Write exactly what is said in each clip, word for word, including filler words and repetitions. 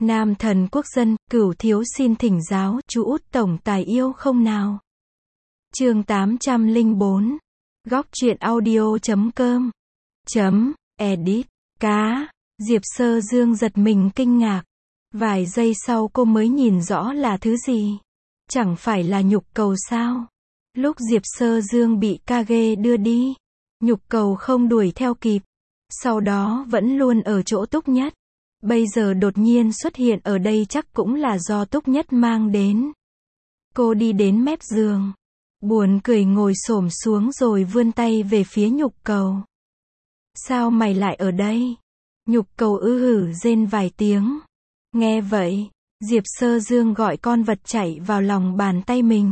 Nam thần quốc dân, cửu thiếu xin thỉnh giáo, chú út tổng tài yêu không nào? Chương tám trăm lẻ bốn. Góc truyện audio chấm com. Chấm, edit. Cá. Diệp Sơ Dương giật mình kinh ngạc. Vài giây sau cô mới nhìn rõ là thứ gì. Chẳng phải là nhục cầu sao? Lúc Diệp Sơ Dương bị Kage đưa đi, nhục cầu không đuổi theo kịp. Sau đó vẫn luôn ở chỗ Túc Nhất. Bây giờ đột nhiên xuất hiện ở đây chắc cũng là do Túc Nhất mang đến. Cô đi đến mép giường, buồn cười ngồi xổm xuống rồi vươn tay về phía nhục cầu. Sao mày lại ở đây? Nhục cầu ư hử rên vài tiếng. Nghe vậy, Diệp Sơ Dương gọi con vật chạy vào lòng bàn tay mình.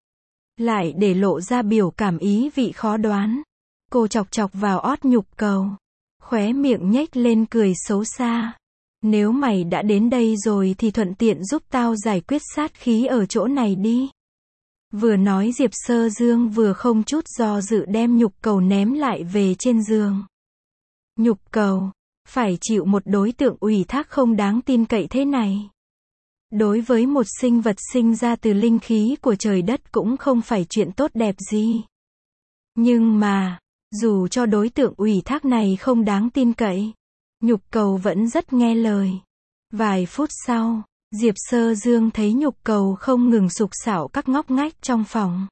Lại để lộ ra biểu cảm ý vị khó đoán. Cô chọc chọc vào ót nhục cầu. Khóe miệng nhếch lên cười xấu xa. Nếu mày đã đến đây rồi thì thuận tiện giúp tao giải quyết sát khí ở chỗ này đi. Vừa nói Diệp Sơ Dương vừa không chút do dự đem nhục cầu ném lại về trên giường. Nhục cầu, phải chịu một đối tượng ủy thác không đáng tin cậy thế này. Đối với một sinh vật sinh ra từ linh khí của trời đất cũng không phải chuyện tốt đẹp gì. Nhưng mà, dù cho đối tượng ủy thác này không đáng tin cậy, nhục cầu vẫn rất nghe lời. Vài phút sau, Diệp Sơ Dương thấy nhục cầu không ngừng sục sạo các ngóc ngách trong phòng.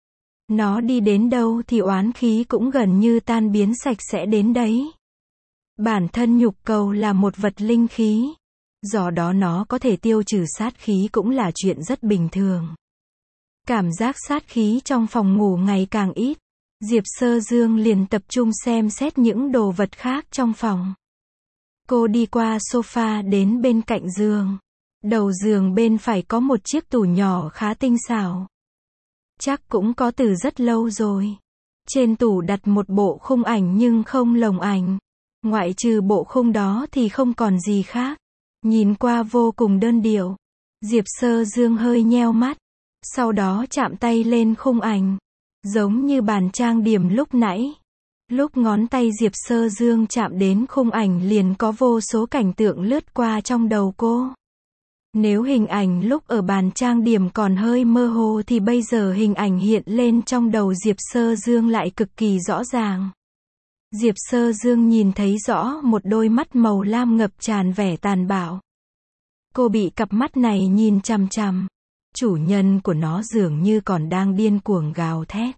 Nó đi đến đâu thì oán khí cũng gần như tan biến sạch sẽ đến đấy. Bản thân nhục cầu là một vật linh khí, do đó nó có thể tiêu trừ sát khí cũng là chuyện rất bình thường. Cảm giác sát khí trong phòng ngủ ngày càng ít, Diệp Sơ Dương liền tập trung xem xét những đồ vật khác trong phòng. Cô đi qua sofa đến bên cạnh giường. Đầu giường bên phải có một chiếc tủ nhỏ khá tinh xảo. Chắc cũng có từ rất lâu rồi. Trên tủ đặt một bộ khung ảnh nhưng không lồng ảnh. Ngoại trừ bộ khung đó thì không còn gì khác. Nhìn qua vô cùng đơn điệu. Diệp Sơ Dương hơi nheo mắt. Sau đó chạm tay lên khung ảnh. Giống như bàn trang điểm lúc nãy. Lúc ngón tay Diệp Sơ Dương chạm đến khung ảnh liền có vô số cảnh tượng lướt qua trong đầu cô. Nếu hình ảnh lúc ở bàn trang điểm còn hơi mơ hồ thì bây giờ hình ảnh hiện lên trong đầu Diệp Sơ Dương lại cực kỳ rõ ràng. Diệp Sơ Dương nhìn thấy rõ một đôi mắt màu lam ngập tràn vẻ tàn bạo. Cô bị cặp mắt này nhìn chằm chằm. Chủ nhân của nó dường như còn đang điên cuồng gào thét.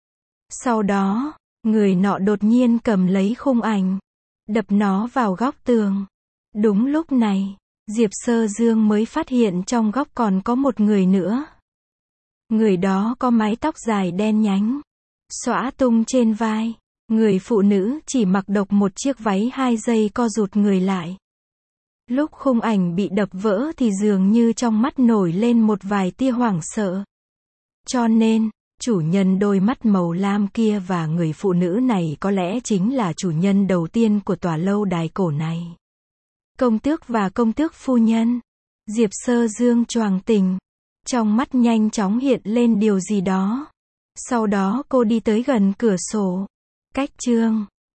Sau đó, người nọ đột nhiên cầm lấy khung ảnh, đập nó vào góc tường. Đúng lúc này, Diệp Sơ Dương mới phát hiện trong góc còn có một người nữa. Người đó có mái tóc dài đen nhánh, xõa tung trên vai. Người phụ nữ chỉ mặc độc một chiếc váy hai giây co rụt người lại. Lúc khung ảnh bị đập vỡ thì dường như trong mắt nổi lên một vài tia hoảng sợ. Cho nên, chủ nhân đôi mắt màu lam kia và người phụ nữ này có lẽ chính là chủ nhân đầu tiên của tòa lâu đài cổ này. Công tước và công tước phu nhân. Diệp Sơ Dương choàng tỉnh. Trong mắt nhanh chóng hiện lên điều gì đó. Sau đó cô đi tới gần cửa sổ. Cách chương